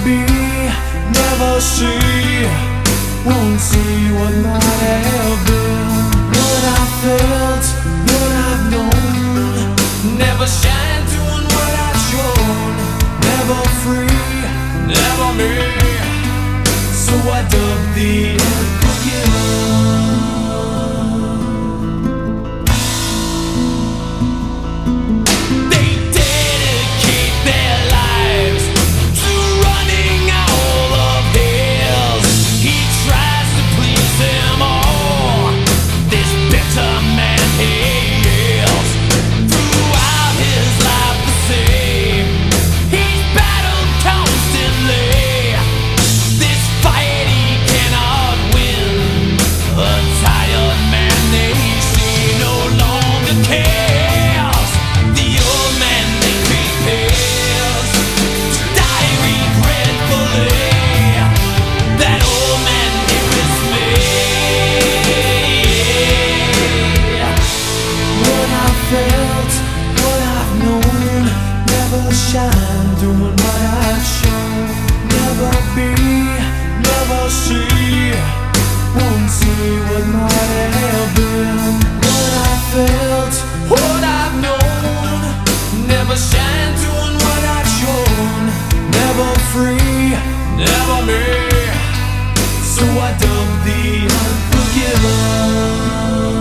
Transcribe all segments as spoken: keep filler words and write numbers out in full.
be, never see, won't see what might have been. What I felt, what I've known, never shine doing what I've shown. Never free, never me, so I dug the unforgiven. Shine, doing what I've shown. Never be, never see, won't see what might have been. What I felt, what I've known, never shine, doing what I've shown. Never free, never me, so I dug the unforgiven.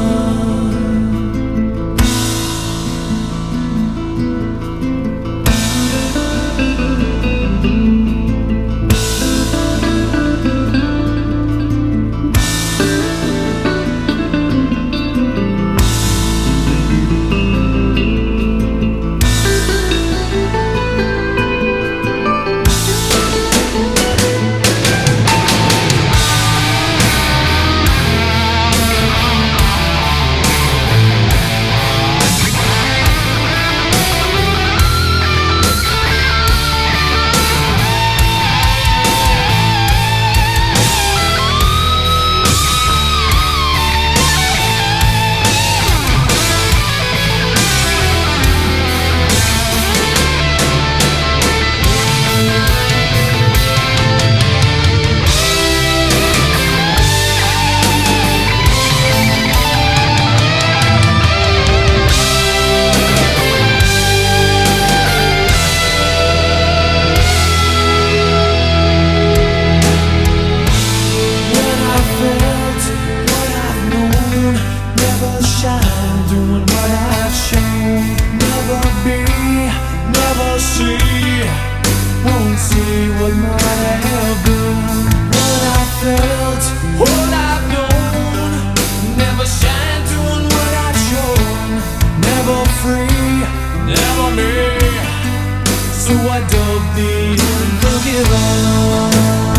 Doing what I've shown. Never be, never see, won't see what might have been. What I felt, what I've known, never shine doing what I've shown. Never free, never me, so I dug the unforgiven.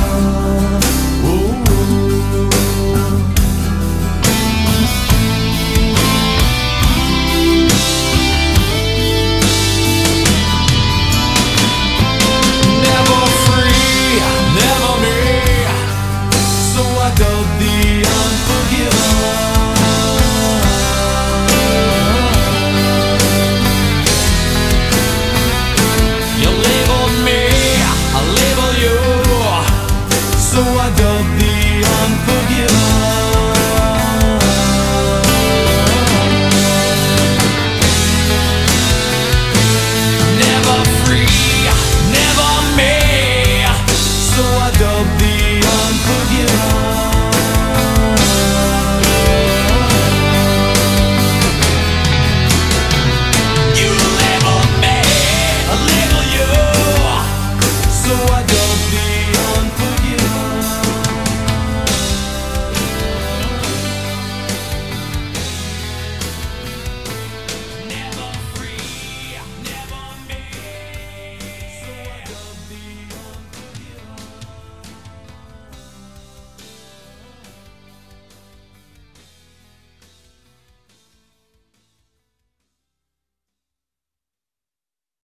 So I dug the unforgiven. Never free, never me, so I dug the unforgiven. You label me, I label you, so I dug the